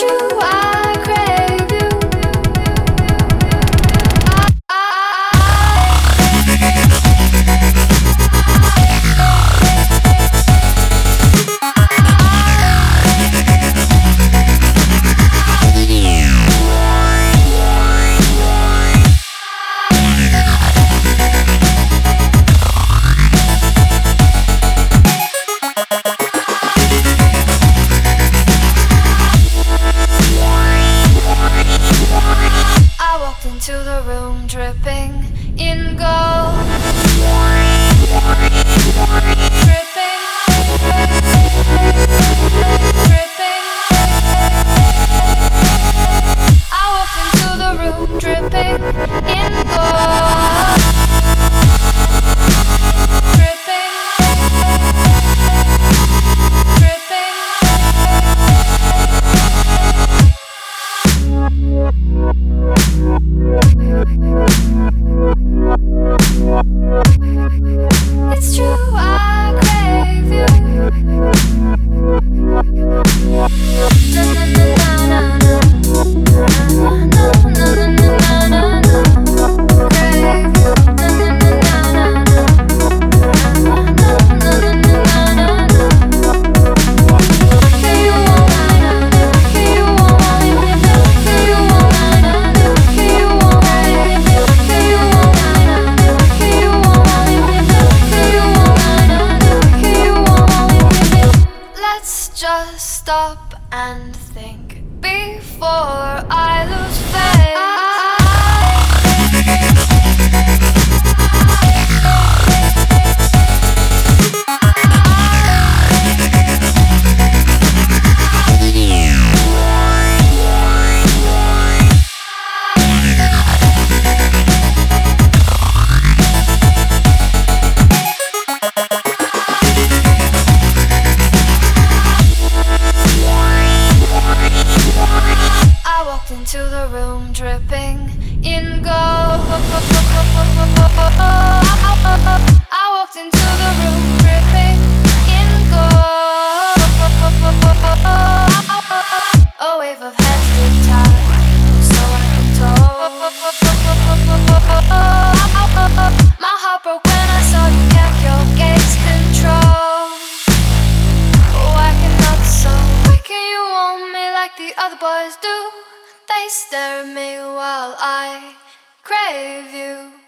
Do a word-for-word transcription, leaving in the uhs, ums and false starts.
true, I crave you. I walked into the room dripping in gold. Dripping, dripping. I walked into the room dripping in gold. Dripping, it's true, I crave you. Na na na na na na na na na na na. Crave you. Na na na na na na na na na na na. Can you want me? Can you want me? Can you want me? Can you want me? Can you want me? Can you want me? Can you want me? Can you want me? Let's just stop and think before I lose faith. I walked into the room dripping in gold. I walked into the room dripping in gold. A wave of heads did tie, so I can told. My heart broke when I saw you kept your gaze control. Why cannot so? Why can you want me like the other boys do? They stare at me while I crave you.